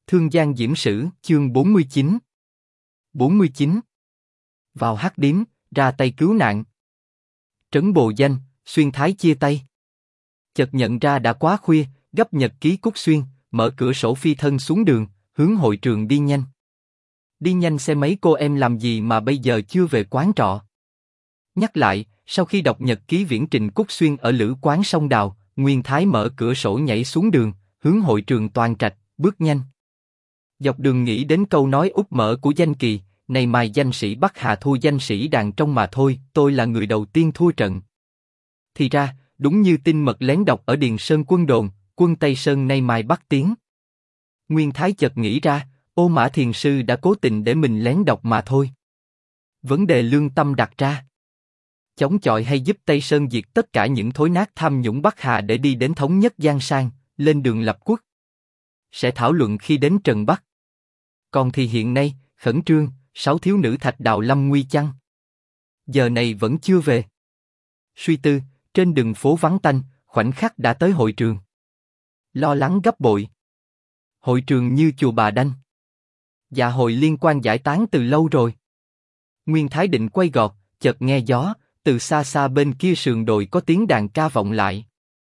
Thương Giang Diễm Sử, chương 49. 49. Vào hắc điếm, ra tay cứu nạn. Trấn Bồ Danh, Xuyên Thái chia tay. Chợt nhận ra đã quá khuya, gấp nhật ký Cúc Xuyên, mở cửa sổ phi thân xuống đường, hướng hội trường đi nhanh. Đi nhanh xe mấy cô em làm gì mà bây giờ chưa về quán trọ. Nhắc lại, sau khi đọc nhật ký viễn trình Cúc Xuyên ở lữ quán sông Đào, Nguyên Thái mở cửa sổ nhảy xuống đường, hướng hội trường Toàn Trạch, bước nhanh. Dọc đường nghĩ đến câu nói úp mở của Danh Kỳ, này mài danh sĩ Bắc Hà thua danh sĩ đàn trong mà thôi, tôi là người đầu tiên thua trận. Thì ra, đúng như tin mật lén đọc ở Điền Sơn quân đồn, quân Tây Sơn nay mai Bắc tiến. Nguyên Thái chợt nghĩ ra, Ô Mã Thiền Sư đã cố tình để mình lén đọc mà thôi. Vấn đề lương tâm đặt ra. Chống chọi hay giúp Tây Sơn diệt tất cả những thối nát tham nhũng Bắc Hà để đi đến thống nhất Giang Sang, lên đường lập quốc. Sẽ thảo luận khi đến Trần Bắc. Còn thì hiện nay, khẩn trương, 6 thiếu nữ Thạch Đào Lâm nguy chăng? Giờ này vẫn chưa về. Suy tư, trên đường phố vắng tanh, khoảnh khắc đã tới hội trường. Lo lắng gấp bội. Hội trường như chùa Bà Đanh. Dạ hội liên quan giải tán từ lâu rồi. Nguyên Thái định quay gọt, chợt nghe gió, từ xa xa bên kia sườn đồi có tiếng đàn ca vọng lại.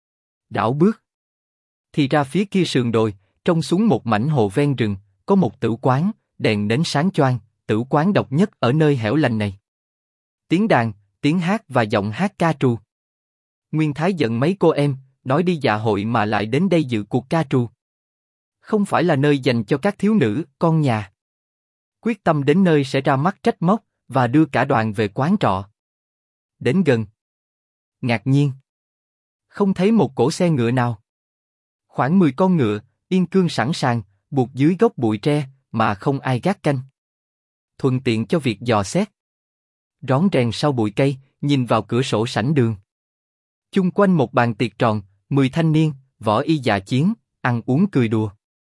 Đảo bước. Thì ra phía kia sườn đồi, trông xuống một mảnh hồ ven rừng, có một tử quán, đèn nến sáng choang, tử quán độc nhất ở nơi hẻo lánh này. Tiếng đàn, tiếng hát và giọng hát ca trù. Nguyên Thái giận mấy cô em, nói đi dạ hội mà lại đến đây dự cuộc ca trù. Không phải là nơi dành cho các thiếu nữ, con nhà. Quyết tâm đến nơi sẽ ra mắt trách móc, và đưa cả đoàn về quán trọ. Đến gần. Ngạc nhiên. Không thấy một cỗ xe ngựa nào. Khoảng 10 con ngựa, yên cương sẵn sàng, buộc dưới gốc bụi tre, mà không ai gác canh. Thuận tiện cho việc dò xét. Rón rèn sau bụi cây, nhìn vào cửa sổ sảnh đường. Chung quanh một bàn tiệc tròn, 10 thanh niên, võ y dạ chiến, ăn uống cười đùa.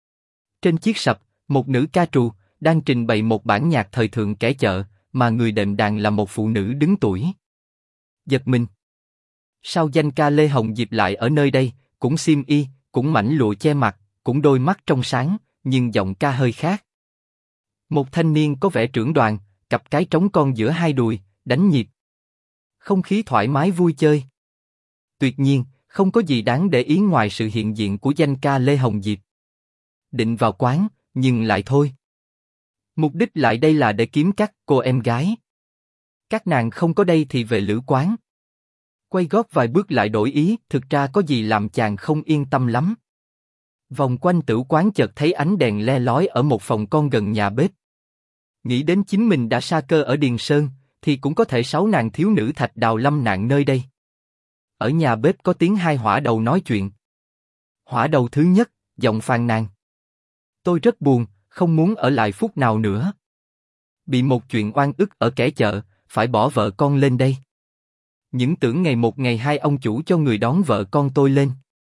Trên chiếc sập, một nữ ca trù, đang trình bày một bản nhạc thời thượng kẻ chợ, mà người đệm đàn là một phụ nữ đứng tuổi. Giật mình. Sao danh ca Lê Hồng Diệp lại ở nơi đây, cũng xiêm y, cũng mảnh lụa che mặt, cũng đôi mắt trong sáng, nhưng giọng ca hơi khác. Một thanh niên có vẻ trưởng đoàn, cặp cái trống con giữa hai đùi, đánh nhịp. Không khí thoải mái vui chơi. Tuyệt nhiên, không có gì đáng để ý ngoài sự hiện diện của danh ca Lê Hồng Diệp. Định vào quán, nhưng lại thôi. Mục đích lại đây là để kiếm các cô em gái. Các nàng không có đây thì về lữ quán. Quay gót vài bước lại đổi ý, thực ra có gì làm chàng không yên tâm lắm. Vòng quanh tử quán chợt thấy ánh đèn le lói ở một phòng con gần nhà bếp. Nghĩ đến chính mình đã sa cơ ở Điền Sơn, thì cũng có thể 6 nàng thiếu nữ Thạch Đào Lâm nạn nơi đây. Ở nhà bếp có tiếng hai hỏa đầu nói chuyện. Hỏa đầu thứ nhất, giọng phàn nàn. Tôi rất buồn, không muốn ở lại phút nào nữa. Bị một chuyện oan ức ở kẻ chợ, phải bỏ vợ con lên đây. Những tưởng ngày một ngày hai ông chủ cho người đón vợ con tôi lên.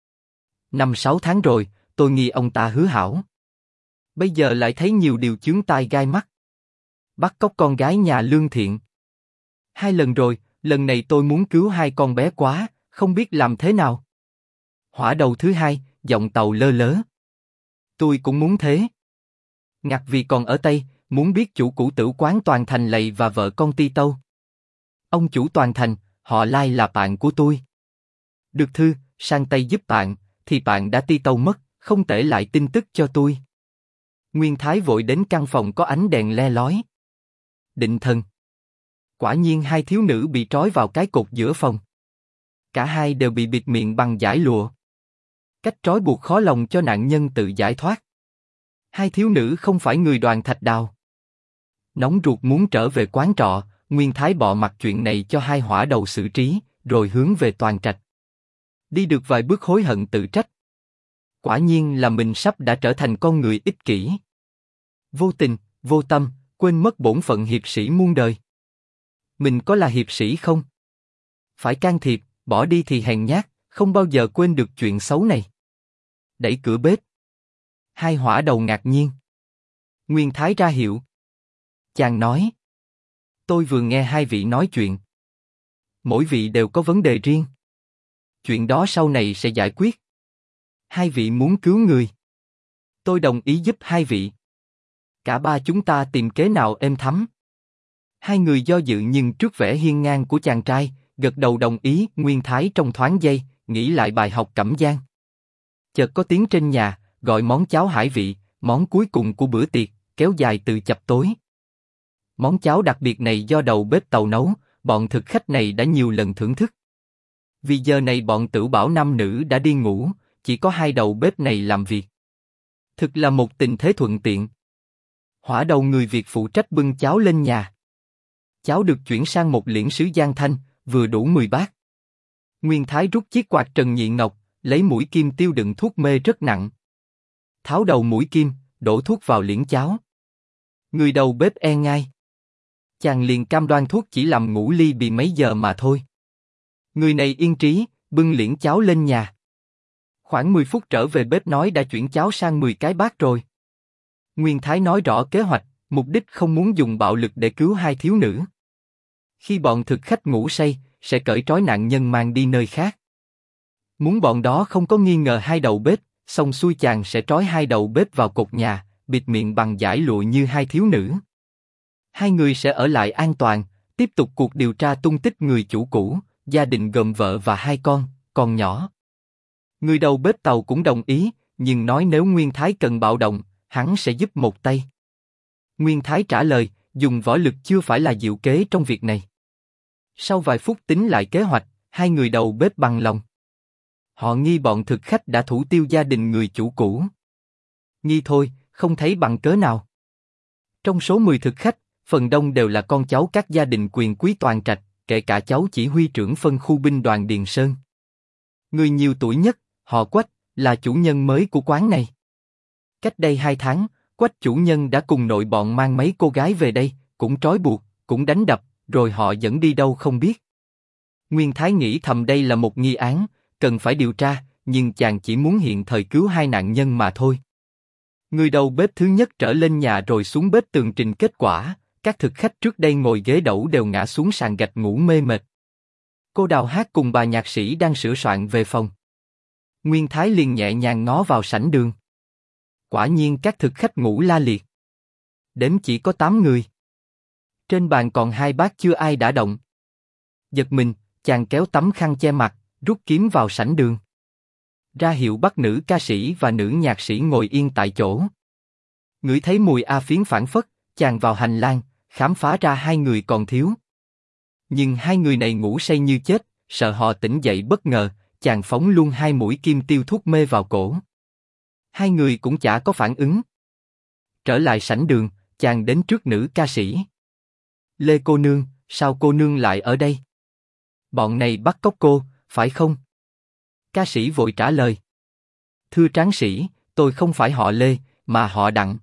5-6 tháng rồi, tôi nghi ông ta hứa hảo. Bây giờ lại thấy nhiều điều chướng tai gai mắt. Bắt cóc con gái nhà lương thiện. 2 lần rồi, lần này tôi muốn cứu 2 con bé quá, không biết làm thế nào. Hỏa đầu thứ hai, giọng tàu lơ lớ. Tôi cũng muốn thế. Ngặt vì còn ở Tây, muốn biết chủ cũ tử quán Toàn Thành lầy và vợ con Ti Tâu. Ông chủ Toàn Thành, họ Lai là bạn của tôi. Được thư, sang Tây giúp bạn, thì bạn đã Ti Tâu mất, không để lại tin tức cho tôi. Nguyên Thái vội đến căn phòng có ánh đèn le lói. Định thần. Quả nhiên 2 thiếu nữ bị trói vào cái cột giữa phòng. Cả hai đều bị bịt miệng bằng dải lụa. Cách trói buộc khó lòng cho nạn nhân tự giải thoát. 2 thiếu nữ không phải người đoàn Thạch Đào. Nóng ruột muốn trở về quán trọ, Nguyên Thái bỏ mặc chuyện này cho 2 hỏa đầu xử trí, rồi hướng về Toàn Trạch. Đi được vài bước hối hận tự trách. Quả nhiên là mình sắp đã trở thành con người ích kỷ. Vô tình, vô tâm, quên mất bổn phận hiệp sĩ muôn đời. Mình có là hiệp sĩ không? Phải can thiệp, bỏ đi thì hèn nhát, không bao giờ quên được chuyện xấu này. Đẩy cửa bếp. 2 hỏa đầu ngạc nhiên. Nguyên Thái ra hiệu. Chàng nói. Tôi vừa nghe 2 vị nói chuyện. Mỗi vị đều có vấn đề riêng. Chuyện đó sau này sẽ giải quyết. 2 vị muốn cứu người. Tôi đồng ý giúp hai vị. Cả ba chúng ta tìm kế nào êm thấm. Hai người do dự nhưng trước vẻ hiên ngang của chàng trai, gật đầu đồng ý. Nguyên Thái trong thoáng giây, nghĩ lại bài học cẩm giang. Chợt có tiếng trên nhà, gọi món cháo hải vị, món cuối cùng của bữa tiệc, kéo dài từ chập tối. Món cháo đặc biệt này do đầu bếp Tàu nấu, bọn thực khách này đã nhiều lần thưởng thức. Vì giờ này bọn Tửu Bảo nam nữ đã đi ngủ, chỉ có hai đầu bếp này làm việc. Thực là một tình thế thuận tiện. Hỏa đầu người Việt phụ trách bưng cháo lên nhà. Cháo được chuyển sang một liễn sứ Giang Thanh, vừa đủ 10 bát. Nguyên Thái rút chiếc quạt Trần Nhị Ngọc, lấy mũi kim tiêu đựng thuốc mê rất nặng. Tháo đầu mũi kim, đổ thuốc vào liễn cháo. Người đầu bếp e ngay. Chàng liền cam đoan thuốc chỉ làm ngủ ly bị mấy giờ mà thôi. Người này yên trí, bưng liễn cháo lên nhà. Khoảng 10 phút trở về bếp nói đã chuyển cháo sang 10 cái bát rồi. Nguyên Thái nói rõ kế hoạch, mục đích không muốn dùng bạo lực để cứu hai thiếu nữ. Khi bọn thực khách ngủ say, sẽ cởi trói nạn nhân mang đi nơi khác. Muốn bọn đó không có nghi ngờ hai đầu bếp, xong xuôi chàng sẽ trói hai đầu bếp vào cột nhà, bịt miệng bằng dải lụa như hai thiếu nữ. Hai người sẽ ở lại an toàn, tiếp tục cuộc điều tra tung tích người chủ cũ, gia đình gồm vợ và hai con nhỏ. Người đầu bếp Tàu cũng đồng ý, nhưng nói nếu Nguyên Thái cần bạo động, hắn sẽ giúp một tay. Nguyên Thái trả lời, dùng võ lực chưa phải là diệu kế trong việc này. Sau vài phút tính lại kế hoạch, hai người đầu bếp bằng lòng. Họ nghi bọn thực khách đã thủ tiêu gia đình người chủ cũ. Nghi thôi, không thấy bằng cớ nào. Trong số 10 thực khách, phần đông đều là con cháu các gia đình quyền quý toàn trạch, kể cả cháu chỉ huy trưởng phân khu binh đoàn Điền Sơn. Người nhiều tuổi nhất, họ Quách, là chủ nhân mới của quán này. Cách đây 2 tháng, Quách chủ nhân đã cùng nội bọn mang mấy cô gái về đây, cũng trói buộc, cũng đánh đập, rồi họ dẫn đi đâu không biết. Nguyên Thái nghĩ thầm đây là một nghi án, cần phải điều tra, nhưng chàng chỉ muốn hiện thời cứu hai nạn nhân mà thôi. Người đầu bếp thứ nhất trở lên nhà rồi xuống bếp tường trình kết quả, các thực khách trước đây ngồi ghế đẩu đều ngã xuống sàn gạch ngủ mê mệt. Cô Đào Hát cùng bà nhạc sĩ đang sửa soạn về phòng. Nguyên Thái liền nhẹ nhàng ngó vào sảnh đường. Quả nhiên các thực khách ngủ la liệt. Đếm chỉ có 8 người. Trên bàn còn 2 bát chưa ai đã động. Giật mình, chàng kéo tấm khăn che mặt, rút kiếm vào sảnh đường. Ra hiệu bắt nữ ca sĩ và nữ nhạc sĩ ngồi yên tại chỗ. Ngửi thấy mùi a phiến phảng phất, chàng vào hành lang, khám phá ra hai người còn thiếu. Nhưng hai người này ngủ say như chết, sợ họ tỉnh dậy bất ngờ, chàng phóng luôn 2 mũi kim tiêu thuốc mê vào cổ. Hai người cũng chả có phản ứng. Trở lại sảnh đường, chàng đến trước nữ ca sĩ. Lê cô nương, sao cô nương lại ở đây? Bọn này bắt cóc cô, phải không? Ca sĩ vội trả lời. Thưa tráng sĩ, tôi không phải họ Lê, mà họ Đặng.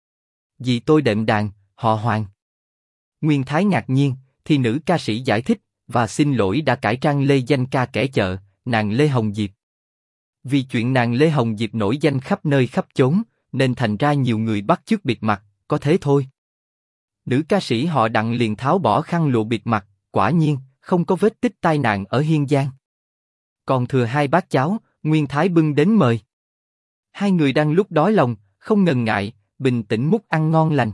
Vì tôi đệm đàn, họ Hoàng. Nguyên Thái ngạc nhiên, thì nữ ca sĩ giải thích, và xin lỗi đã cải trang Lê danh ca kẻ chợ, nàng Lê Hồng Diệp. Vì chuyện nàng Lê Hồng Diệp nổi danh khắp nơi khắp chốn, nên thành ra nhiều người bắt chước bịt mặt, có thế thôi. Nữ ca sĩ họ Đặng liền tháo bỏ khăn lụa bịt mặt, quả nhiên, không có vết tích tai nạn ở Hiên Giang. Còn thừa 2 bát cháo, Nguyên Thái bưng đến mời. Hai người đang lúc đói lòng, không ngần ngại, bình tĩnh múc ăn ngon lành.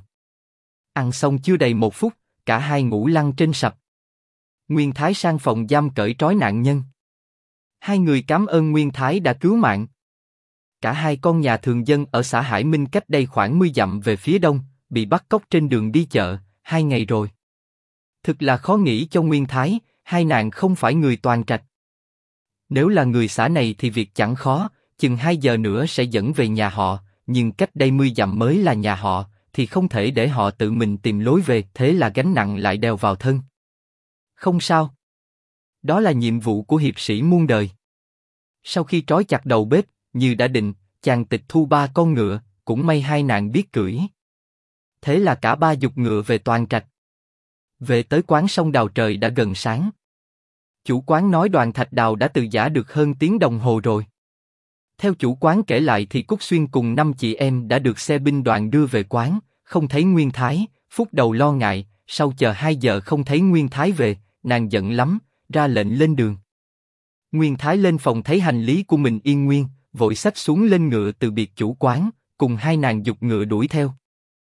Ăn xong chưa đầy 1 phút, cả hai ngủ lăn trên sập. Nguyên Thái sang phòng giam cởi trói nạn nhân. Hai người cảm ơn Nguyên Thái đã cứu mạng. Cả hai con nhà thường dân ở xã Hải Minh cách đây khoảng 10 dặm về phía đông, bị bắt cóc trên đường đi chợ, 2 ngày rồi. Thực là khó nghĩ cho Nguyên Thái, hai nàng không phải người toàn trạch. Nếu là người xã này thì việc chẳng khó, chừng 2 giờ nữa sẽ dẫn về nhà họ, nhưng cách đây 10 dặm mới là nhà họ, thì không thể để họ tự mình tìm lối về, thế là gánh nặng lại đeo vào thân. Không sao. Đó là nhiệm vụ của hiệp sĩ muôn đời. Sau khi trói chặt đầu bếp, như đã định, chàng tịch thu 3 con ngựa, cũng may hai nàng biết cưỡi. Thế là cả ba giục ngựa về Toàn Trạch. Về tới quán sông Đào trời đã gần sáng. Chủ quán nói đoàn thạch đào đã từ giã được hơn tiếng đồng hồ rồi. Theo chủ quán kể lại thì Cúc Xuyên cùng 5 chị em đã được xe binh đoàn đưa về quán, không thấy Nguyên Thái, phút đầu lo ngại, sau chờ 2 giờ không thấy Nguyên Thái về, nàng giận lắm, ra lệnh lên đường. Nguyên Thái lên phòng thấy hành lý của mình yên nguyên, vội xách xuống lên ngựa từ biệt chủ quán, cùng hai nàng giục ngựa đuổi theo.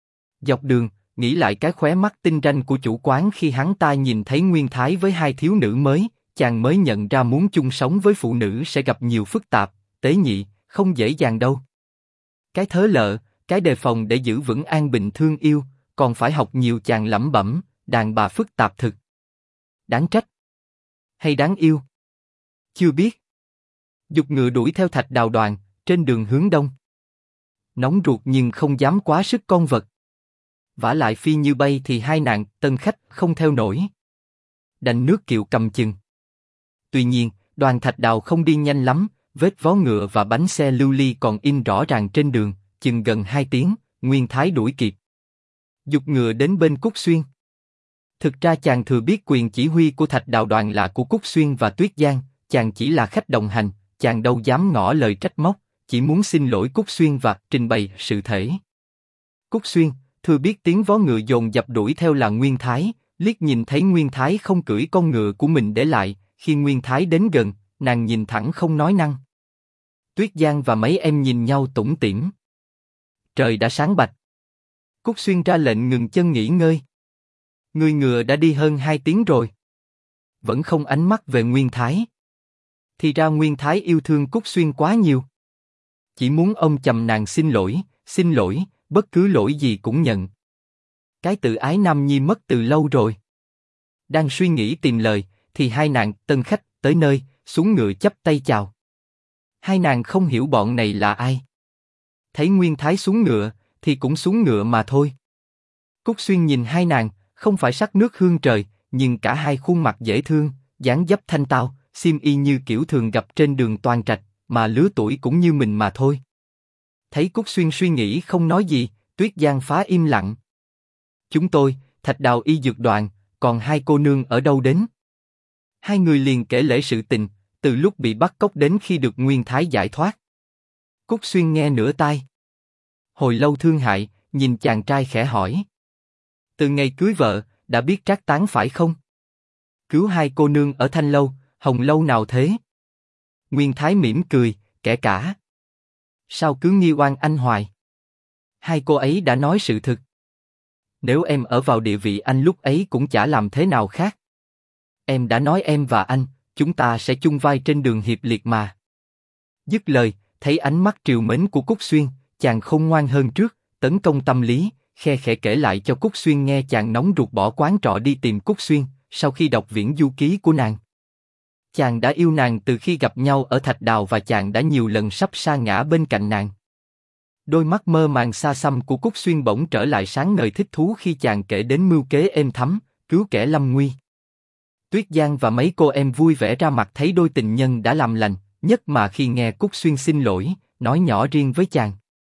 Dọc đường, nghĩ lại cái khóe mắt tinh ranh của chủ quán khi hắn ta nhìn thấy Nguyên Thái với hai thiếu nữ mới, chàng mới nhận ra muốn chung sống với phụ nữ sẽ gặp nhiều phức tạp, tế nhị, không dễ dàng đâu. Cái thớ lợ, cái đề phòng để giữ vững an bình thương yêu, còn phải học nhiều. Chàng lẩm bẩm, đàn bà phức tạp thực. Đáng trách. Hay đáng yêu? Chưa biết. Giục ngựa đuổi theo Thạch Đào đoàn, trên đường hướng đông. Nóng ruột nhưng không dám quá sức con vật. Vả lại phi như bay thì hai nàng tân khách không theo nổi. Đành nước kiệu cầm chừng. Tuy nhiên, đoàn Thạch Đào không đi nhanh lắm, vết vó ngựa và bánh xe lưu ly còn in rõ ràng trên đường, chừng gần 2 tiếng, Nguyên Thái đuổi kịp. Giục ngựa đến bên Cúc Xuyên. Thực ra chàng thừa biết quyền chỉ huy của Thạch Đào đoàn là của Cúc Xuyên và Tuyết Giang, chàng chỉ là khách đồng hành, chàng đâu dám ngỏ lời trách móc, chỉ muốn xin lỗi Cúc Xuyên và trình bày sự thể. Cúc Xuyên, thừa biết tiếng vó ngựa dồn dập đuổi theo là Nguyên Thái, liếc nhìn thấy Nguyên Thái không cưỡi con ngựa của mình để lại, khi Nguyên Thái đến gần, nàng nhìn thẳng không nói năng. Tuyết Giang và mấy em nhìn nhau tủm tỉm. Trời đã sáng bạch. Cúc Xuyên ra lệnh ngừng chân nghỉ ngơi. Người ngựa đã đi hơn 2 tiếng rồi. Vẫn không ánh mắt về Nguyên Thái. Thì ra Nguyên Thái yêu thương Cúc Xuyên quá nhiều. Chỉ muốn ôm chầm nàng xin lỗi, bất cứ lỗi gì cũng nhận. Cái tự ái nam nhi mất từ lâu rồi. Đang suy nghĩ tìm lời, thì hai nàng tân khách tới nơi, xuống ngựa chắp tay chào. Hai nàng không hiểu bọn này là ai. Thấy Nguyên Thái xuống ngựa, thì cũng xuống ngựa mà thôi. Cúc Xuyên nhìn hai nàng, không phải sắc nước hương trời, nhưng cả hai khuôn mặt dễ thương, dáng dấp thanh tao, xiêm y như kiểu thường gặp trên đường Toàn Trạch, mà lứa tuổi cũng như mình mà thôi. Thấy Cúc Xuyên suy nghĩ không nói gì, Tuyết Giang phá im lặng. Chúng tôi, Thạch Đào y dược đoàn, còn hai cô nương ở đâu đến? Hai người liền kể lể sự tình, từ lúc bị bắt cóc đến khi được Nguyên Thái giải thoát. Cúc Xuyên nghe nửa tai. Hồi lâu thương hại, nhìn chàng trai khẽ hỏi. Từ ngày cưới vợ, đã biết trác tán phải không? Cứu hai cô nương ở Thanh Lâu, Hồng Lâu nào thế? Nguyên Thái mỉm cười, kể cả. Sao cứ nghi oan anh hoài? Hai cô ấy đã nói sự thực. Nếu em ở vào địa vị anh lúc ấy cũng chả làm thế nào khác. Em đã nói em và anh, chúng ta sẽ chung vai trên đường hiệp liệt mà. Dứt lời, thấy ánh mắt trìu mến của Cúc Xuyên, chàng khôn ngoan hơn trước, tấn công tâm lý, khe khẽ kể lại cho Cúc Xuyên nghe chàng nóng ruột bỏ quán trọ đi tìm Cúc Xuyên, sau khi đọc viễn du ký của nàng. Chàng đã yêu nàng từ khi gặp nhau ở Thạch Đào và chàng đã nhiều lần sắp sa ngã bên cạnh nàng. Đôi mắt mơ màng xa xăm của Cúc Xuyên bỗng trở lại sáng ngời thích thú khi chàng kể đến mưu kế êm thấm, cứu kẻ lâm nguy. Tuyết Giang và mấy cô em vui vẻ ra mặt thấy đôi tình nhân đã làm lành, nhất mà khi nghe Cúc Xuyên xin lỗi, nói nhỏ riêng với chàng.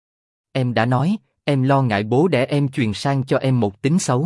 Em đã nói, em lo ngại bố đẻ em truyền sang cho em một tính xấu.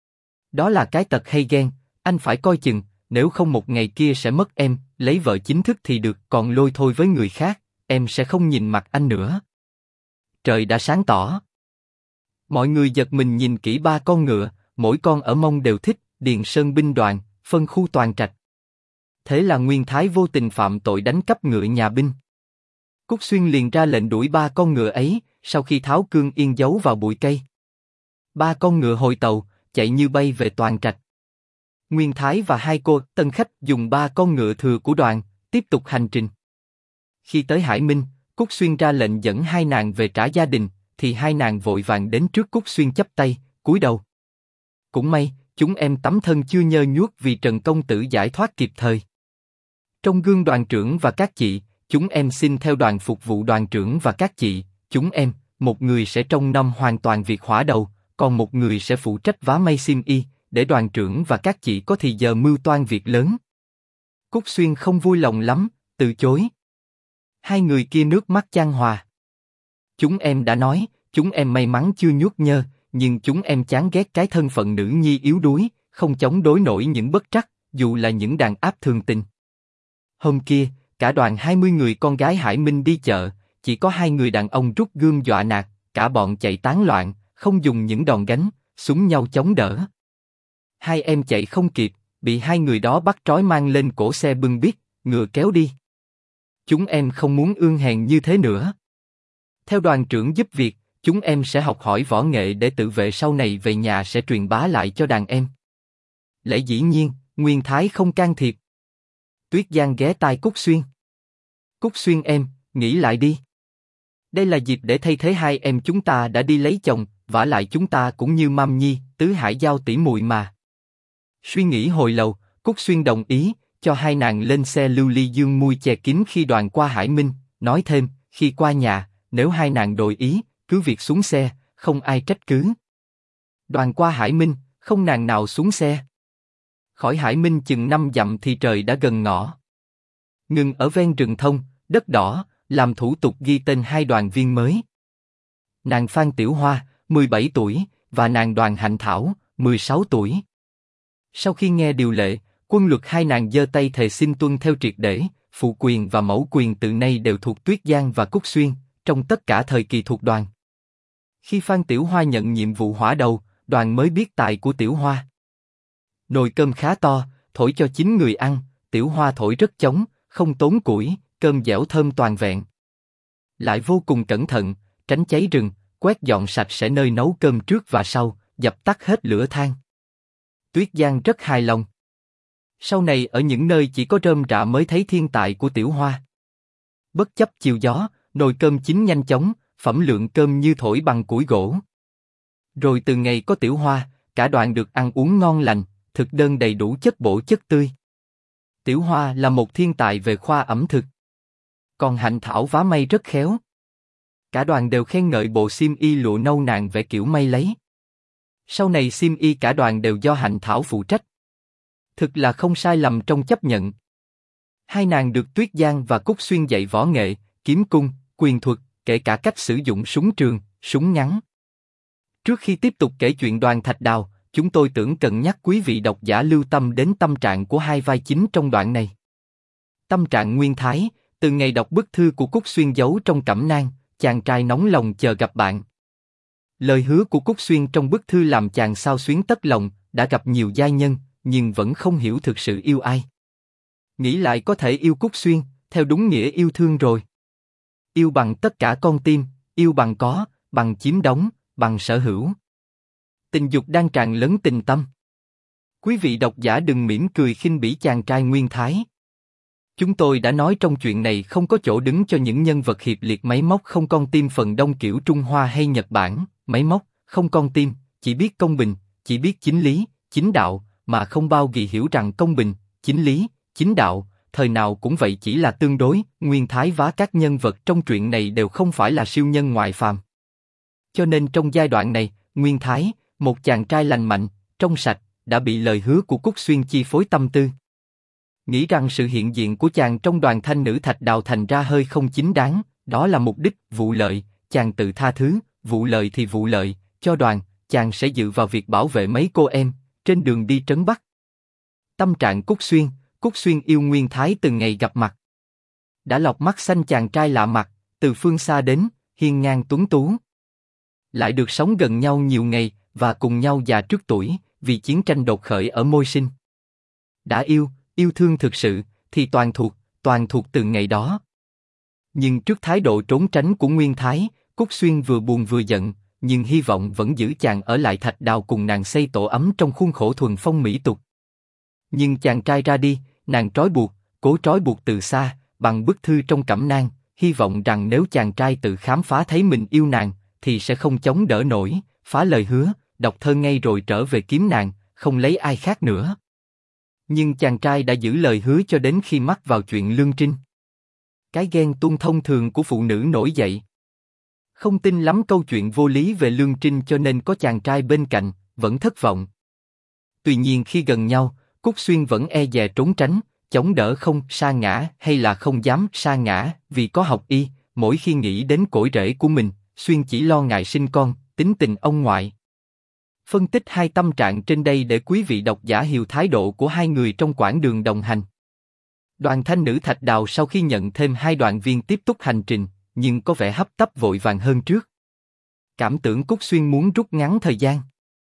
Đó là cái tật hay ghen, anh phải coi chừng, nếu không một ngày kia sẽ mất em, lấy vợ chính thức thì được, còn lôi thôi với người khác, em sẽ không nhìn mặt anh nữa. Trời đã sáng tỏ. Mọi người giật mình nhìn kỹ ba con ngựa, mỗi con ở mông đều thích, Điền Sơn binh đoàn, phân khu Toàn Trạch. Thế là Nguyên Thái vô tình phạm tội đánh cắp ngựa nhà binh. Cúc Xuyên liền ra lệnh đuổi ba con ngựa ấy, sau khi tháo cương yên giấu vào bụi cây. Ba con ngựa hồi tàu, chạy như bay về Toàn Trạch. Nguyên Thái và hai cô tân khách dùng ba con ngựa thừa của đoàn, tiếp tục hành trình. Khi tới Hải Minh, Cúc Xuyên ra lệnh dẫn hai nàng về trả gia đình, thì hai nàng vội vàng đến trước Cúc Xuyên chắp tay, cúi đầu. Cũng may, chúng em tấm thân chưa nhơ nhuốc vì Trần công tử giải thoát kịp thời. Trong gương đoàn trưởng và các chị, chúng em xin theo đoàn phục vụ đoàn trưởng và các chị. Chúng em, một người sẽ trông nom hoàn toàn việc hỏa đầu, còn một người sẽ phụ trách vá may xiêm y, để đoàn trưởng và các chị có thì giờ mưu toan việc lớn. Cúc Xuyên không vui lòng lắm, từ chối. Hai người kia nước mắt chan hòa. Chúng em đã nói, chúng em may mắn chưa nhuốc nhơ, nhưng chúng em chán ghét cái thân phận nữ nhi yếu đuối, không chống đối nổi những bất trắc, dù là những đàn áp thường tình. Hôm kia, cả đoàn 20 người con gái Hải Minh đi chợ, chỉ có 2 người đàn ông rút gươm dọa nạt, cả bọn chạy tán loạn, không dùng những đòn gánh, súng nhau chống đỡ. Hai em chạy không kịp, bị 2 người đó bắt trói mang lên cổ xe bưng bít, ngựa kéo đi. Chúng em không muốn ương hèn như thế nữa. Theo đoàn trưởng giúp việc, chúng em sẽ học hỏi võ nghệ để tự vệ, sau này về nhà sẽ truyền bá lại cho đàn em. Lẽ dĩ nhiên, Nguyên Thái không can thiệp. Tuyết Giang ghé tai Cúc Xuyên. Cúc Xuyên em, nghĩ lại đi. Đây là dịp để thay thế hai em chúng ta đã đi lấy chồng, vả lại chúng ta cũng như Mam Nhi, Tứ Hải Giao tỷ muội mà. Suy nghĩ hồi lâu, Cúc Xuyên đồng ý, cho hai nàng lên xe lưu ly dương mui che kín khi đoàn qua Hải Minh, nói thêm, khi qua nhà, nếu hai nàng đổi ý, cứ việc xuống xe, không ai trách cứ. Đoàn qua Hải Minh, không nàng nào xuống xe. Khỏi Hải Minh chừng 5 dặm thì trời đã gần ngõ. Ngừng ở ven rừng thông, đất đỏ, làm thủ tục ghi tên hai đoàn viên mới. Nàng Phan Tiểu Hoa, 17 tuổi, và nàng Đoàn Hạnh Thảo, 16 tuổi. Sau khi nghe điều lệ, quân luật hai nàng giơ tay thề xin tuân theo triệt để, phụ quyền và mẫu quyền từ nay đều thuộc Tuyết Giang và Cúc Xuyên, trong tất cả thời kỳ thuộc đoàn. Khi Phan Tiểu Hoa nhận nhiệm vụ hỏa đầu, đoàn mới biết tài của Tiểu Hoa. Nồi cơm khá to, thổi cho 9 người ăn, Tiểu Hoa thổi rất chóng, không tốn củi, cơm dẻo thơm toàn vẹn. Lại vô cùng cẩn thận, tránh cháy rừng, quét dọn sạch sẽ nơi nấu cơm trước và sau, dập tắt hết lửa than. Tuyết Giang rất hài lòng. Sau này ở những nơi chỉ có rơm rạ mới thấy thiên tài của Tiểu Hoa. Bất chấp chiều gió, nồi cơm chín nhanh chóng, phẩm lượng cơm như thổi bằng củi gỗ. Rồi từ ngày có Tiểu Hoa, cả đoàn được ăn uống ngon lành, thực đơn đầy đủ chất bổ chất tươi. Tiểu Hoa là một thiên tài về khoa ẩm thực. Còn Hạnh Thảo vá may rất khéo. Cả đoàn đều khen ngợi bộ xiêm y lụa nâu nàng vẽ kiểu may lấy. Sau này xiêm y cả đoàn đều do Hạnh Thảo phụ trách. Thực là không sai lầm trong chấp nhận. Hai nàng được Tuyết Giang và Cúc Xuyên dạy võ nghệ, kiếm cung, quyền thuật, kể cả cách sử dụng súng trường, súng ngắn. Trước khi tiếp tục kể chuyện Đoàn Thạch Đào, chúng tôi tưởng cần nhắc quý vị độc giả lưu tâm đến tâm trạng của hai vai chính trong đoạn này. Tâm trạng Nguyên Thái, từ ngày đọc bức thư của Cúc Xuyên giấu trong cẩm nang, chàng trai nóng lòng chờ gặp bạn. Lời hứa của Cúc Xuyên trong bức thư làm chàng xao xuyến tất lòng, đã gặp nhiều giai nhân, nhưng vẫn không hiểu thực sự yêu ai. Nghĩ lại có thể yêu Cúc Xuyên, theo đúng nghĩa yêu thương rồi. Yêu bằng tất cả con tim, yêu bằng có, bằng chiếm đóng, bằng sở hữu. Tình dục đang tràn lấn tình tâm. Quý vị độc giả đừng mỉm cười khinh bỉ chàng trai Nguyên Thái. Chúng tôi đã nói trong chuyện này không có chỗ đứng cho những nhân vật hiệp liệt máy móc không con tim phần đông kiểu Trung Hoa hay Nhật Bản, máy móc, không con tim, chỉ biết công bình, chỉ biết chính lý, chính đạo, mà không bao ghi hiểu rằng công bình, chính lý, chính đạo, thời nào cũng vậy chỉ là tương đối. Nguyên Thái và các nhân vật trong truyện này đều không phải là siêu nhân ngoại phàm. Cho nên trong giai đoạn này, Nguyên Thái, một chàng trai lành mạnh, trong sạch, đã bị lời hứa của Cúc Xuyên chi phối tâm tư. Nghĩ rằng sự hiện diện của chàng trong đoàn thanh nữ Thạch Đào thành ra hơi không chính đáng, đó là mục đích, vụ lợi, chàng tự tha thứ, vụ lợi thì vụ lợi, cho đoàn, chàng sẽ dự vào việc bảo vệ mấy cô em, trên đường đi trấn Bắc. Tâm trạng Cúc Xuyên yêu Nguyên Thái từng ngày gặp mặt. Đã lọc mắt xanh chàng trai lạ mặt, từ phương xa đến, hiên ngang tuấn tú. Lại được sống gần nhau nhiều ngày, và cùng nhau già trước tuổi, vì chiến tranh đột khởi ở Môi Sinh. Đã yêu thương thực sự, thì toàn thuộc từ ngày đó. Nhưng trước thái độ trốn tránh của Nguyên Thái, Cúc Xuyên vừa buồn vừa giận, nhưng hy vọng vẫn giữ chàng ở lại Thạch Đào cùng nàng xây tổ ấm trong khuôn khổ thuần phong mỹ tục. Nhưng chàng trai ra đi, nàng cố trói buộc từ xa, bằng bức thư trong cẩm nang, hy vọng rằng nếu chàng trai tự khám phá thấy mình yêu nàng, thì sẽ không chống đỡ nổi, phá lời hứa, đọc thơ ngay rồi trở về kiếm nàng, không lấy ai khác nữa. Nhưng chàng trai đã giữ lời hứa cho đến khi mắc vào chuyện lương trinh. Cái ghen tuông thông thường của phụ nữ nổi dậy. Không tin lắm câu chuyện vô lý về lương trinh cho nên có chàng trai bên cạnh, vẫn thất vọng. Tuy nhiên khi gần nhau, Cúc Xuyên vẫn e dè trốn tránh, chống đỡ không sa ngã hay là không dám sa ngã, vì có học y, mỗi khi nghĩ đến cội rễ của mình, Xuyên chỉ lo ngại sinh con, tính tình ông ngoại. Phân tích hai tâm trạng trên đây để quý vị độc giả hiểu thái độ của hai người trong quãng đường đồng hành. Đoàn thanh nữ Thạch Đào sau khi nhận thêm hai đoàn viên tiếp tục hành trình, nhưng có vẻ hấp tấp vội vàng hơn trước. Cảm tưởng Cúc Xuyên muốn rút ngắn thời gian.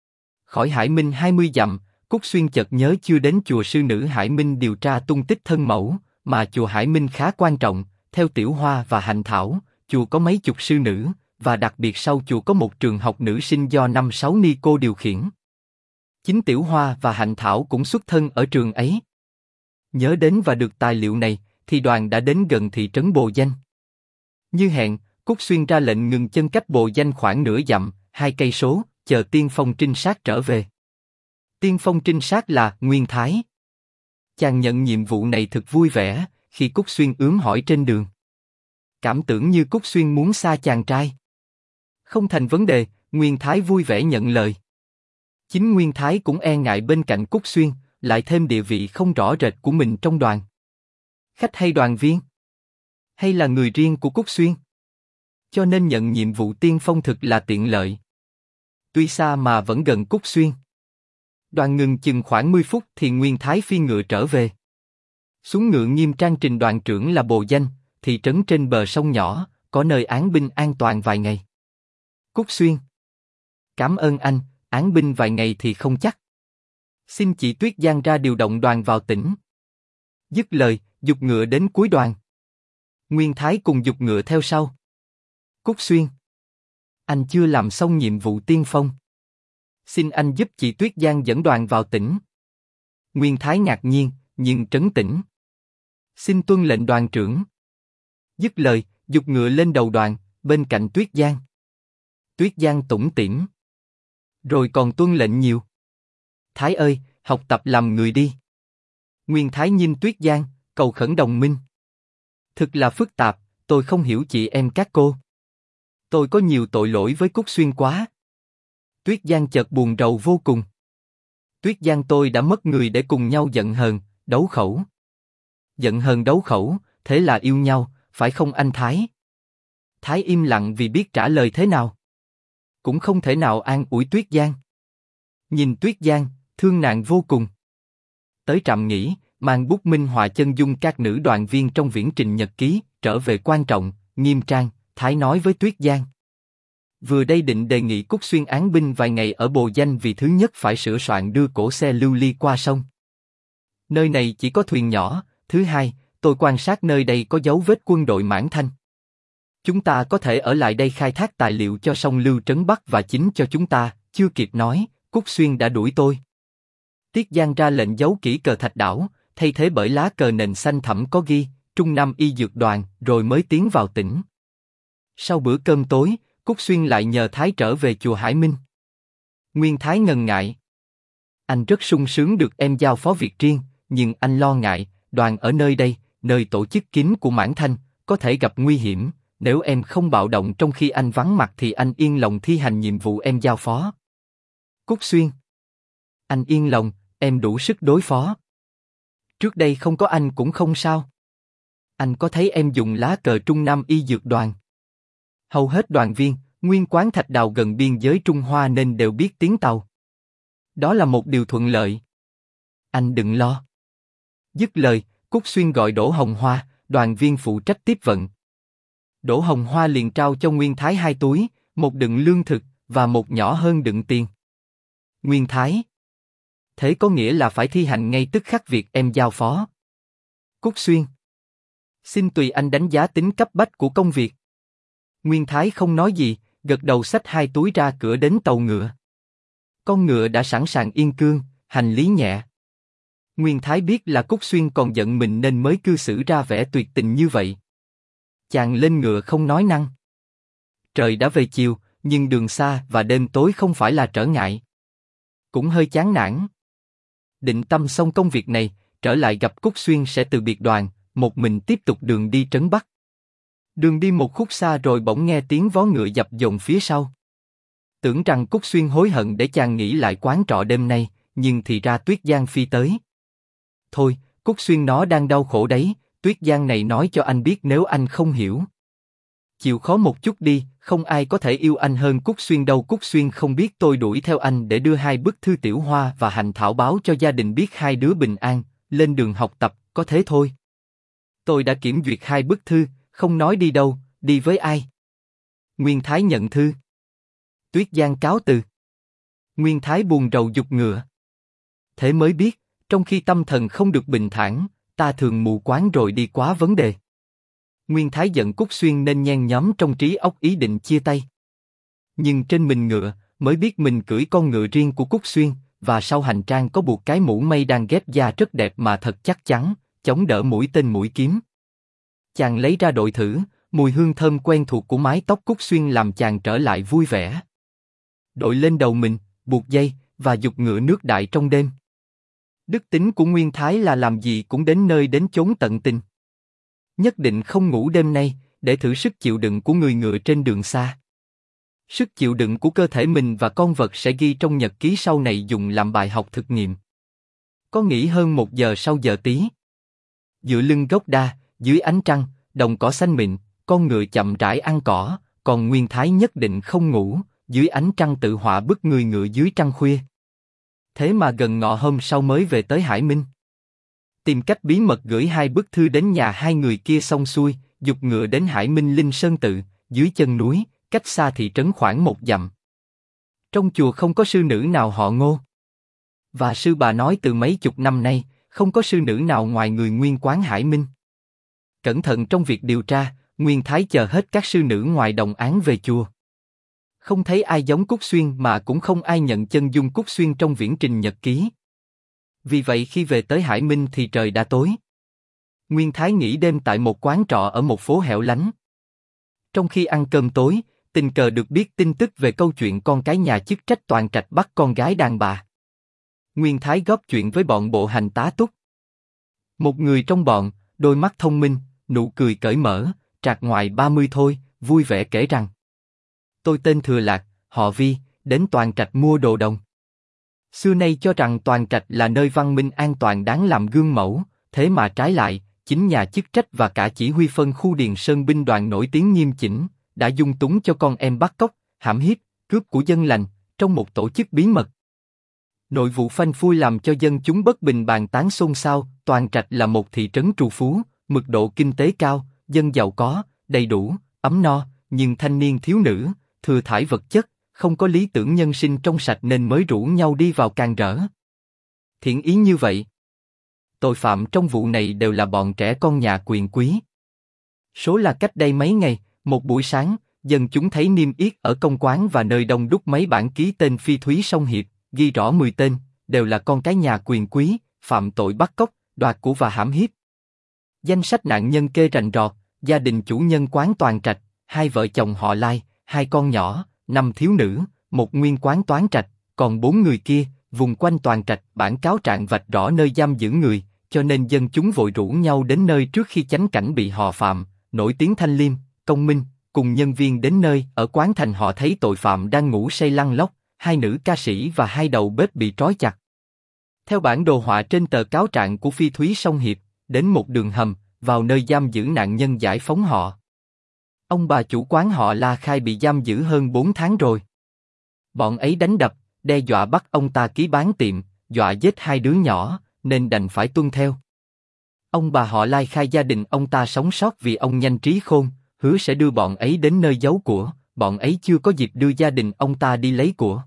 Khỏi Hải Minh 20 dặm, Cúc Xuyên chợt nhớ chưa đến chùa sư nữ Hải Minh điều tra tung tích thân mẫu, mà chùa Hải Minh khá quan trọng, theo Tiểu Hoa và Hạnh Thảo, chùa có mấy chục sư nữ, và đặc biệt sau chùa có một trường học nữ sinh do 5-6 ni cô điều khiển. Chính Tiểu Hoa và Hạnh Thảo cũng xuất thân ở trường ấy. Nhớ đến và được tài liệu này, thì đoàn đã đến gần thị trấn Bồ Danh. Như hẹn, Cúc Xuyên ra lệnh ngừng chân cách Bồ Danh khoảng nửa dặm, 2 cây số, chờ tiên phong trinh sát trở về. Tiên phong trinh sát là Nguyên Thái. Chàng nhận nhiệm vụ này thực vui vẻ, khi Cúc Xuyên ướm hỏi trên đường. Cảm tưởng như Cúc Xuyên muốn xa chàng trai. Không thành vấn đề, Nguyên Thái vui vẻ nhận lời. Chính Nguyên Thái cũng e ngại bên cạnh Cúc Xuyên, lại thêm địa vị không rõ rệt của mình trong đoàn. Khách hay đoàn viên? Hay là người riêng của Cúc Xuyên? Cho nên nhận nhiệm vụ tiên phong thực là tiện lợi. Tuy xa mà vẫn gần Cúc Xuyên. Đoàn ngừng chừng khoảng 10 phút thì Nguyên Thái phi ngựa trở về. Xuống ngựa nghiêm trang trình đoàn trưởng là Bồ Danh, thị trấn trên bờ sông nhỏ, có nơi án binh an toàn vài ngày. Cúc Xuyên: Cảm ơn anh, án binh vài ngày thì không chắc. Xin chị Tuyết Giang ra điều động đoàn vào tỉnh. Dứt lời, giục ngựa đến cuối đoàn. Nguyên Thái cùng giục ngựa theo sau. Cúc Xuyên: Anh chưa làm xong nhiệm vụ tiên phong. Xin anh giúp chị Tuyết Giang dẫn đoàn vào tỉnh. Nguyên Thái ngạc nhiên, nhưng trấn tĩnh. Xin tuân lệnh đoàn trưởng. Dứt lời, giục ngựa lên đầu đoàn, bên cạnh Tuyết Giang. Tuyết Giang tủm tỉm. Rồi còn tuân lệnh nhiều. Thái ơi, học tập làm người đi. Nguyên Thái nhìn Tuyết Giang, cầu khẩn đồng minh. Thực là phức tạp, tôi không hiểu chị em các cô. Tôi có nhiều tội lỗi với Cúc Xuyên quá. Tuyết Giang chợt buồn rầu vô cùng. Tuyết Giang tôi đã mất người để cùng nhau giận hờn, đấu khẩu. Giận hờn đấu khẩu, thế là yêu nhau, phải không anh Thái? Thái im lặng vì biết trả lời thế nào. Cũng không thể nào an ủi Tuyết Giang. Nhìn Tuyết Giang, thương nàng vô cùng. Tới trạm nghỉ, mang bút minh họa chân dung các nữ đoàn viên trong viễn trình nhật ký, trở về quan trọng, nghiêm trang, Thái nói với Tuyết Giang. Vừa đây định đề nghị Cúc Xuyên án binh vài ngày ở Bồ Danh vì thứ nhất phải sửa soạn đưa cổ xe lưu ly qua sông. Nơi này chỉ có thuyền nhỏ, thứ hai, tôi quan sát nơi đây có dấu vết quân đội Mãn Thanh. Chúng ta có thể ở lại đây khai thác tài liệu cho sông Lưu Trấn Bắc và chính cho chúng ta, chưa kịp nói, Cúc Xuyên đã đuổi tôi. Tiết Giang ra lệnh giấu kỹ cờ thạch đảo, thay thế bởi lá cờ nền xanh thẳm có ghi, Trung Nam Y Dược Đoàn, rồi mới tiến vào tỉnh. Sau bữa cơm tối, Cúc Xuyên lại nhờ Thái trở về chùa Hải Minh. Nguyên Thái ngần ngại. Anh rất sung sướng được em giao phó việc riêng, nhưng anh lo ngại, đoàn ở nơi đây, nơi tổ chức kín của Mãn Thanh, có thể gặp nguy hiểm, nếu em không bạo động trong khi anh vắng mặt thì anh yên lòng thi hành nhiệm vụ em giao phó. Cúc Xuyên: Anh yên lòng, em đủ sức đối phó. Trước đây không có anh cũng không sao. Anh có thấy em dùng lá cờ Trung Nam Y Dược Đoàn? Hầu hết đoàn viên, nguyên quán Thạch Đào gần biên giới Trung Hoa nên đều biết tiếng Tàu. Đó là một điều thuận lợi. Anh đừng lo. Dứt lời, Cúc Xuyên gọi Đỗ Hồng Hoa, đoàn viên phụ trách tiếp vận. Đỗ Hồng Hoa liền trao cho Nguyên Thái 2 túi, một đựng lương thực, và một nhỏ hơn đựng tiền. Nguyên Thái: Thế có nghĩa là phải thi hành ngay tức khắc việc em giao phó. Cúc Xuyên: Xin tùy anh đánh giá tính cấp bách của công việc. Nguyên Thái không nói gì, gật đầu xách 2 túi ra cửa đến tàu ngựa. Con ngựa đã sẵn sàng yên cương, hành lý nhẹ. Nguyên Thái biết là Cúc Xuyên còn giận mình nên mới cư xử ra vẻ tuyệt tình như vậy. Chàng lên ngựa không nói năng. Trời đã về chiều, nhưng đường xa và đêm tối không phải là trở ngại. Cũng hơi chán nản. Định tâm xong công việc này, trở lại gặp Cúc Xuyên sẽ từ biệt đoàn, một mình tiếp tục đường đi Trấn Bắc. Đường đi một khúc xa rồi bỗng nghe tiếng vó ngựa dập dồn phía sau. Tưởng rằng Cúc Xuyên hối hận để chàng nghỉ lại quán trọ đêm nay, nhưng thì ra Tuyết Giang phi tới. Thôi, Cúc Xuyên nó đang đau khổ đấy, Tuyết Giang này nói cho anh biết nếu anh không hiểu. Chịu khó một chút đi, không ai có thể yêu anh hơn Cúc Xuyên đâu. Cúc Xuyên không biết tôi đuổi theo anh để đưa 2 bức thư Tiểu Hoa và Hành Thảo báo cho gia đình biết 2 đứa bình an, lên đường học tập, có thế thôi. Tôi đã kiểm duyệt 2 bức thư, không nói đi đâu, đi với ai. Nguyên Thái nhận thư. Tuyết Giang cáo từ. Nguyên Thái buồn rầu giục ngựa. Thế mới biết, trong khi tâm thần không được bình thản, ta thường mù quáng rồi đi quá vấn đề. Nguyên Thái giận Cúc Xuyên nên nhen nhóm trong trí óc ý định chia tay. Nhưng trên mình ngựa, mới biết mình cưỡi con ngựa riêng của Cúc Xuyên, và sau hành trang có buộc cái mũ mây đang ghép da rất đẹp mà thật chắc chắn, chống đỡ mũi tên mũi kiếm. Chàng lấy ra đội thử, mùi hương thơm quen thuộc của mái tóc Cúc Xuyên làm chàng trở lại vui vẻ. Đội lên đầu mình, buộc dây, và giục ngựa nước đại trong đêm. Đức tính của Nguyên Thái là làm gì cũng đến nơi đến chốn tận tình. Nhất định không ngủ đêm nay, để thử sức chịu đựng của người ngựa trên đường xa. Sức chịu đựng của cơ thể mình và con vật sẽ ghi trong nhật ký sau này dùng làm bài học thực nghiệm. Có nghỉ hơn 1 giờ sau giờ tí. Dựa lưng gốc đa, dưới ánh trăng, đồng cỏ xanh mịn, con ngựa chậm rãi ăn cỏ, còn Nguyên Thái nhất định không ngủ, dưới ánh trăng tự họa bức người ngựa dưới trăng khuya. Thế mà gần ngọ hôm sau mới về tới Hải Minh. Tìm cách bí mật gửi 2 bức thư đến nhà 2 người kia xong xuôi, giục ngựa đến Hải Minh Linh Sơn tự, dưới chân núi, cách xa thị trấn khoảng 1 dặm. Trong chùa không có sư nữ nào họ Ngô. Và sư bà nói từ mấy chục năm nay, không có sư nữ nào ngoài người nguyên quán Hải Minh. Cẩn thận trong việc điều tra, Nguyên Thái chờ hết các sư nữ ngoài đồng án về chùa. Không thấy ai giống Cúc Xuyên mà cũng không ai nhận chân dung Cúc Xuyên trong viễn trình nhật ký. Vì vậy khi về tới Hải Minh thì trời đã tối. Nguyên Thái nghỉ đêm tại một quán trọ ở một phố hẻo lánh. Trong khi ăn cơm tối, tình cờ được biết tin tức về câu chuyện con cái nhà chức trách Toàn Trạch bắt con gái đàn bà. Nguyên Thái góp chuyện với bọn bộ hành tá túc. Một người trong bọn, đôi mắt thông minh, nụ cười cởi mở, trạc ngoài 30 thôi, vui vẻ kể rằng: tôi tên Thừa Lạc, họ Vi, đến Toàn Trạch mua đồ đồng. Xưa nay cho rằng Toàn Trạch là nơi văn minh an toàn đáng làm gương mẫu, thế mà trái lại, chính nhà chức trách và cả chỉ huy phân khu Điền Sơn binh đoàn nổi tiếng nghiêm chỉnh, đã dung túng cho con em bắt cóc, hãm hiếp, cướp của dân lành, trong một tổ chức bí mật. Nội vụ phanh phui làm cho dân chúng bất bình bàn tán xôn xao. Toàn Trạch là một thị trấn trù phú, mật độ kinh tế cao, dân giàu có, đầy đủ, ấm no, nhưng thanh niên thiếu nữ, thừa thãi vật chất, không có lý tưởng nhân sinh trong sạch nên mới rủ nhau đi vào càn rỡ. Thiện ý như vậy. Tội phạm trong vụ này đều là bọn trẻ con nhà quyền quý. Số là cách đây mấy ngày, một buổi sáng, dân chúng thấy niêm yết ở công quán và nơi đông đúc mấy bản ký tên Phi Thúy Song Hiệp, ghi rõ 10 tên, đều là con cái nhà quyền quý, phạm tội bắt cóc, đoạt của và hãm hiếp. Danh sách nạn nhân kê rành rọt: gia đình chủ nhân quán Toàn Trạch, 2 vợ chồng họ Lai, 2 con nhỏ, 5 thiếu nữ, 1 nguyên quán Toán Trạch, còn 4 người kia, vùng quanh Toàn Trạch. Bản cáo trạng vạch rõ nơi giam giữ người, cho nên dân chúng vội rủ nhau đến nơi trước khi chánh cảnh bị họ phạm. Nổi tiếng Thanh Liêm, Công Minh, cùng nhân viên đến nơi ở quán thành họ thấy tội phạm đang ngủ say lăn lóc, 2 nữ ca sĩ và 2 đầu bếp bị trói chặt. Theo bản đồ họa trên tờ cáo trạng của Phi Thúy Song Hiệp, đến một đường hầm, vào nơi giam giữ nạn nhân giải phóng họ. Ông bà chủ quán họ La khai bị giam giữ hơn 4 tháng rồi. Bọn ấy đánh đập, đe dọa bắt ông ta ký bán tiệm, dọa giết 2 đứa nhỏ, nên đành phải tuân theo. Ông bà họ Lai khai gia đình ông ta sống sót vì ông nhanh trí khôn, hứa sẽ đưa bọn ấy đến nơi giấu của. Bọn ấy chưa có dịp đưa gia đình ông ta đi lấy của.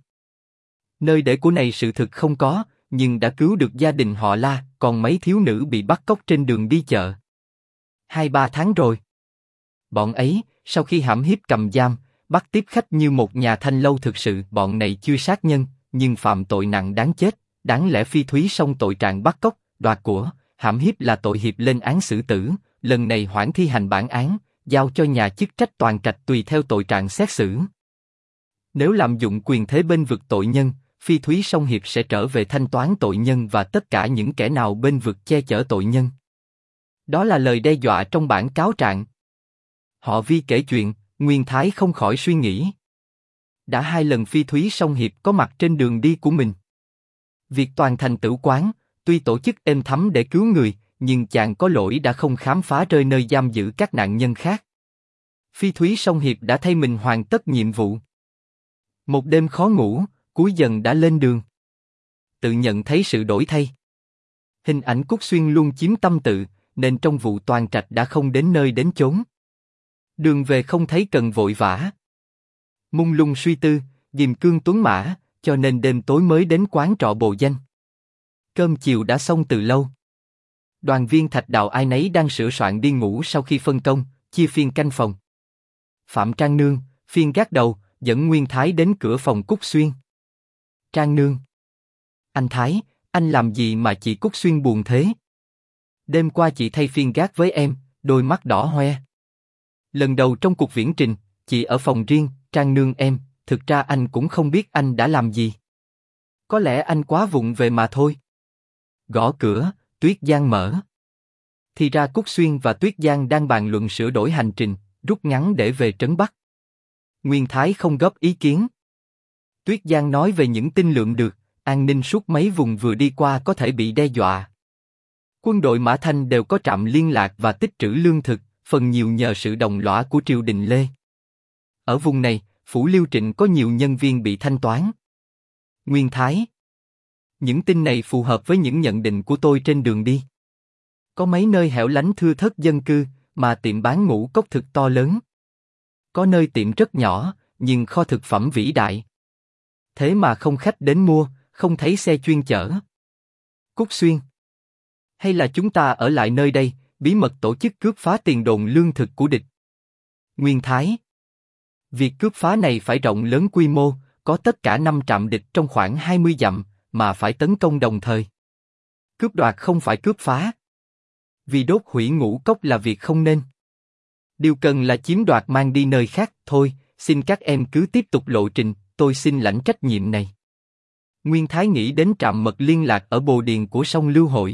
Nơi để của này sự thực không có, nhưng đã cứu được gia đình họ La, còn mấy thiếu nữ bị bắt cóc trên đường đi chợ. 2-3 tháng rồi. Bọn ấy, sau khi hãm hiếp cầm giam, bắt tiếp khách như một nhà thanh lâu thực sự. Bọn này chưa sát nhân, nhưng phạm tội nặng đáng chết. Đáng lẽ Phi Thúy Song tội trạng bắt cóc, đoạt của, hãm hiếp là tội hiệp lên án xử tử. Lần này hoãn thi hành bản án, giao cho nhà chức trách Toàn Trạch tùy theo tội trạng xét xử. Nếu lạm dụng quyền thế bên vực tội nhân, Phi Thúy Song Hiệp sẽ trở về thanh toán tội nhân và tất cả những kẻ nào bên vực che chở tội nhân. Đó là lời đe dọa trong bản cáo trạng. Họ Vi kể chuyện, Nguyên Thái không khỏi suy nghĩ. Đã 2 lần Phi Thúy Song Hiệp có mặt trên đường đi của mình. Việc toàn thành tử quán, tuy tổ chức êm thấm để cứu người, nhưng chàng có lỗi đã không khám phá rơi nơi giam giữ các nạn nhân khác. Phi Thúy Song Hiệp đã thay mình hoàn tất nhiệm vụ. Một đêm khó ngủ, cuối dần đã lên đường. Tự nhận thấy sự đổi thay. Hình ảnh Cúc Xuyên luôn chiếm tâm tự, nên trong vụ Toàn Trạch đã không đến nơi đến chốn. Đường về không thấy cần vội vã. Mông lung suy tư, ghim cương tuấn mã, cho nên đêm tối mới đến quán trọ bồ danh. Cơm chiều đã xong từ lâu. Đoàn viên Thạch Đào ai nấy đang sửa soạn đi ngủ sau khi phân công, chia phiên canh phòng. Phạm Trang Nương, phiên gác đầu, dẫn Nguyên Thái đến cửa phòng Cúc Xuyên. Trang Nương. Anh Thái, anh làm gì mà chị Cúc Xuyên buồn thế? Đêm qua chị thay phiên gác với em, đôi mắt đỏ hoe. Lần đầu trong cuộc viễn trình, chị ở phòng riêng, Trang Nương em, thực ra anh cũng không biết anh đã làm gì. Có lẽ anh quá vụng về mà thôi. Gõ cửa, Tuyết Giang mở. Thì ra Cúc Xuyên và Tuyết Giang đang bàn luận sửa đổi hành trình, rút ngắn để về Trấn Bắc. Nguyên Thái không góp ý kiến. Tuyết Giang nói về những tin lượm được, an ninh suốt mấy vùng vừa đi qua có thể bị đe dọa. Quân đội Mã Thanh đều có trạm liên lạc và tích trữ lương thực, phần nhiều nhờ sự đồng lõa của triều đình Lê. Ở vùng này, Phủ Liêu Trịnh có nhiều nhân viên bị thanh toán. Nguyên Thái. Những tin này phù hợp với những nhận định của tôi trên đường đi. Có mấy nơi hẻo lánh thưa thớt dân cư, mà tiệm bán ngũ cốc thực to lớn. Có nơi tiệm rất nhỏ, nhưng kho thực phẩm vĩ đại. Thế mà không khách đến mua, không thấy xe chuyên chở. Cúc Xuyên. Hay là chúng ta ở lại nơi đây, bí mật tổ chức cướp phá tiền đồn lương thực của địch? Nguyên Thái. Việc cướp phá này phải rộng lớn quy mô, có tất cả 5 trạm địch trong khoảng 20 dặm, mà phải tấn công đồng thời. Cướp đoạt không phải cướp phá. Vì đốt hủy ngũ cốc là việc không nên. Điều cần là chiếm đoạt mang đi nơi khác, thôi, xin các em cứ tiếp tục lộ trình, tôi xin lãnh trách nhiệm này. Nguyên Thái nghĩ đến trạm mật liên lạc ở Bồ Điền của sông Lưu Hội.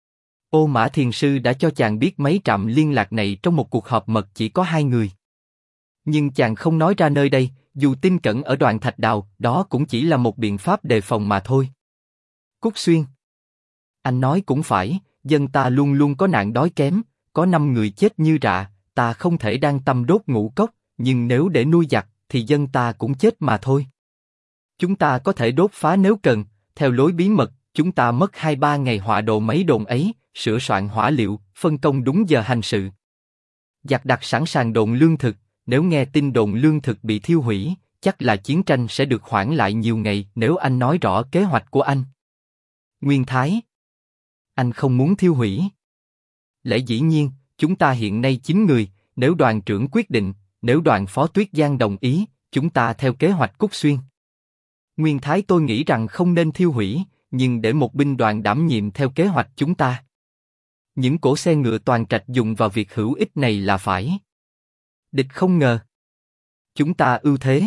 Ô Mã Thiền Sư đã cho chàng biết mấy trạm liên lạc này trong một cuộc họp mật chỉ có 2 người. Nhưng chàng không nói ra nơi đây, dù tin cẩn ở Đoàn Thạch Đào, đó cũng chỉ là một biện pháp đề phòng mà thôi. Cúc Xuyên. Anh nói cũng phải, dân ta luôn luôn có nạn đói kém, có 5 người chết như rạ, ta không thể đang tâm đốt ngũ cốc, nhưng nếu để nuôi giặc, thì dân ta cũng chết mà thôi. Chúng ta có thể đốt phá nếu cần, theo lối bí mật, chúng ta mất 2-3 ngày họa đồ mấy đồn ấy, sửa soạn hỏa liệu, phân công đúng giờ hành sự. Giặc đặt sẵn sàng đồn lương thực, nếu nghe tin đồn lương thực bị thiêu hủy, chắc là chiến tranh sẽ được hoãn lại nhiều ngày nếu anh nói rõ kế hoạch của anh. Nguyên Thái. Anh không muốn thiêu hủy. Lẽ dĩ nhiên, chúng ta hiện nay 9 người, nếu đoàn trưởng quyết định, nếu đoàn phó Tuyết Giang đồng ý, chúng ta theo kế hoạch Cúc Xuyên. Nguyên Thái tôi nghĩ rằng không nên thiêu hủy, nhưng để một binh đoàn đảm nhiệm theo kế hoạch chúng ta. Những cỗ xe ngựa toàn trạch dùng vào việc hữu ích này là phải. Địch không ngờ. Chúng ta ưu thế.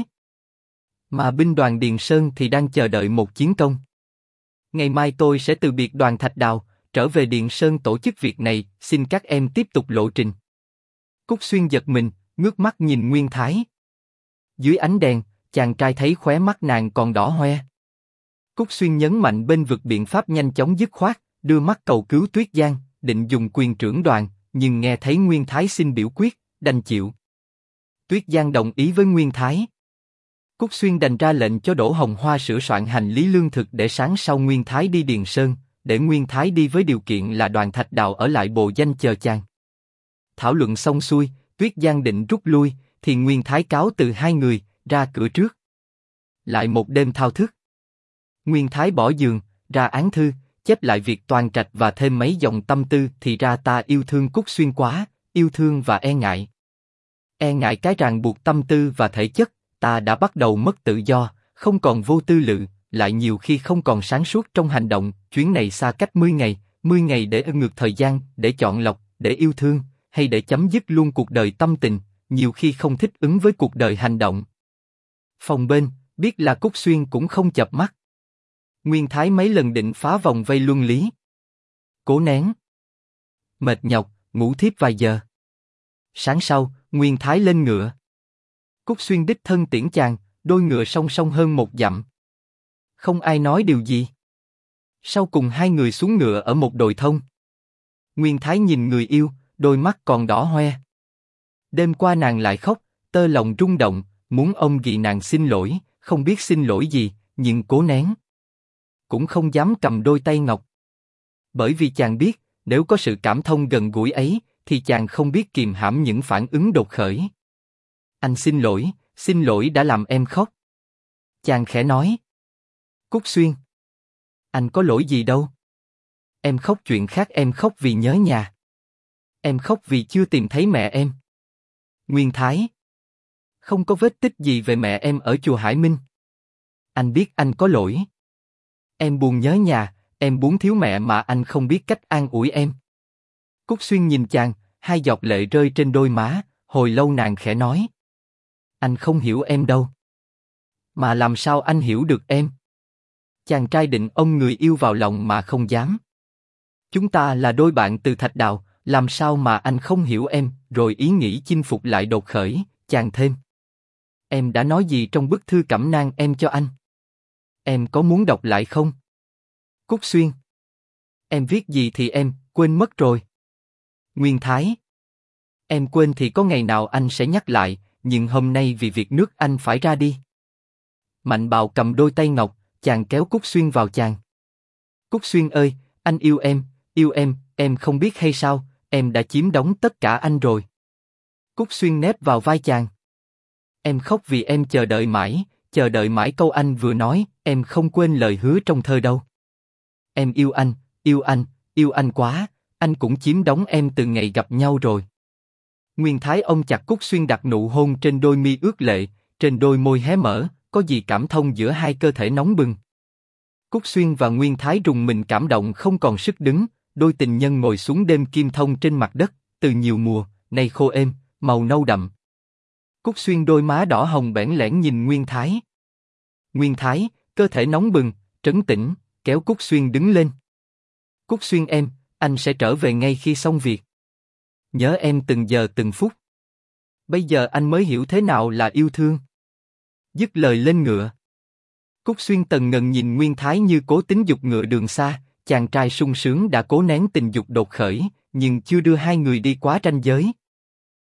Mà binh đoàn Điền Sơn thì đang chờ đợi một chiến công. Ngày mai tôi sẽ từ biệt đoàn Thạch Đào, trở về Điền Sơn tổ chức việc này, xin các em tiếp tục lộ trình. Cúc Xuyên giật mình, ngước mắt nhìn Nguyên Thái. Dưới ánh đèn, chàng trai thấy khóe mắt nàng còn đỏ hoe. Cúc Xuyên nhấn mạnh bên vực biện pháp nhanh chóng dứt khoát, đưa mắt cầu cứu Tuyết Giang, định dùng quyền trưởng đoàn, nhưng nghe thấy Nguyên Thái xin biểu quyết, đành chịu. Tuyết Giang đồng ý với Nguyên Thái. Cúc Xuyên đành ra lệnh cho Đỗ Hồng Hoa sửa soạn hành lý lương thực để sáng sau Nguyên Thái đi Điền Sơn, để Nguyên Thái đi với điều kiện là đoàn Thạch Đào ở lại Bồ Danh chờ chàng. Thảo luận xong xuôi, Tuyết Giang định rút lui, thì Nguyên Thái cáo từ 2 người, ra cửa trước. Lại một đêm thao thức. Nguyên Thái bỏ giường, ra án thư, chép lại việc toàn trạch và thêm mấy dòng tâm tư thì ra ta yêu thương Cúc Xuyên quá, yêu thương và e ngại. E ngại cái ràng buộc tâm tư và thể chất, ta đã bắt đầu mất tự do, không còn vô tư lự, lại nhiều khi không còn sáng suốt trong hành động, chuyến này xa cách 10 ngày để ngược thời gian, để chọn lọc, để yêu thương, hay để chấm dứt luôn cuộc đời tâm tình, nhiều khi không thích ứng với cuộc đời hành động. Phòng bên, biết là Cúc Xuyên cũng không chợp mắt. Nguyên Thái mấy lần định phá vòng vây luân lý. Cố nén. Mệt nhọc, ngủ thiếp vài giờ. Sáng sau, Nguyên Thái lên ngựa. Cúc Xuyên đích thân tiễn chàng, đôi ngựa song song hơn 1 dặm. Không ai nói điều gì. Sau cùng 2 người xuống ngựa ở một đồi thông. Nguyên Thái nhìn người yêu, đôi mắt còn đỏ hoe. Đêm qua nàng lại khóc, tơ lòng rung động, muốn ông ghi nàng xin lỗi, không biết xin lỗi gì, nhưng cố nén. Cũng không dám cầm đôi tay ngọc. Bởi vì chàng biết, nếu có sự cảm thông gần gũi ấy, thì chàng không biết kìm hãm những phản ứng đột khởi. Anh xin lỗi đã làm em khóc. Chàng khẽ nói. Cúc Xuyên. Anh có lỗi gì đâu. Em khóc chuyện khác, em khóc vì nhớ nhà. Em khóc vì chưa tìm thấy mẹ em. Nguyên Thái. Không có vết tích gì về mẹ em ở chùa Hải Minh. Anh biết anh có lỗi. Em buồn nhớ nhà, em buồn thiếu mẹ mà anh không biết cách an ủi em. Cúc Xuyên nhìn chàng, hai giọt lệ rơi trên đôi má, hồi lâu nàng khẽ nói. Anh không hiểu em đâu. Mà làm sao anh hiểu được em? Chàng trai định ôm người yêu vào lòng mà không dám. Chúng ta là đôi bạn từ Thạch Đào, làm sao mà anh không hiểu em? Rồi ý nghĩ chinh phục lại đột khởi, chàng thêm. Em đã nói gì trong bức thư cẩm nang em cho anh? Em có muốn đọc lại không? Cúc Xuyên. Em viết gì thì em quên mất rồi. Nguyên Thái. Em quên thì có ngày nào anh sẽ nhắc lại, nhưng hôm nay vì việc nước anh phải ra đi. Mạnh Bào cầm đôi tay ngọc, chàng kéo Cúc Xuyên vào chàng. Cúc Xuyên ơi, anh yêu em không biết hay sao, em đã chiếm đóng tất cả anh rồi. Cúc Xuyên nép vào vai chàng. Em khóc vì em chờ đợi mãi câu anh vừa nói, em không quên lời hứa trong thơ đâu. Em yêu anh quá, anh cũng chiếm đóng em từ ngày gặp nhau rồi. Nguyên Thái ôm chặt Cúc Xuyên đặt nụ hôn trên đôi mi ướt lệ, trên đôi môi hé mở, có gì cảm thông giữa hai cơ thể nóng bừng. Cúc Xuyên và Nguyên Thái rùng mình cảm động không còn sức đứng, đôi tình nhân ngồi xuống đêm kim thông trên mặt đất, từ nhiều mùa, nay khô êm, màu nâu đậm. Cúc Xuyên đôi má đỏ hồng bẽn lẽn nhìn Nguyên Thái. Nguyên Thái, cơ thể nóng bừng, trấn tĩnh, kéo Cúc Xuyên đứng lên. Cúc Xuyên em, anh sẽ trở về ngay khi xong việc. Nhớ em từng giờ từng phút. Bây giờ anh mới hiểu thế nào là yêu thương. Dứt lời lên ngựa. Cúc Xuyên tần ngần nhìn Nguyên Thái như cố tính giục ngựa đường xa, chàng trai sung sướng đã cố nén tình dục đột khởi, nhưng chưa đưa hai người đi quá ranh giới.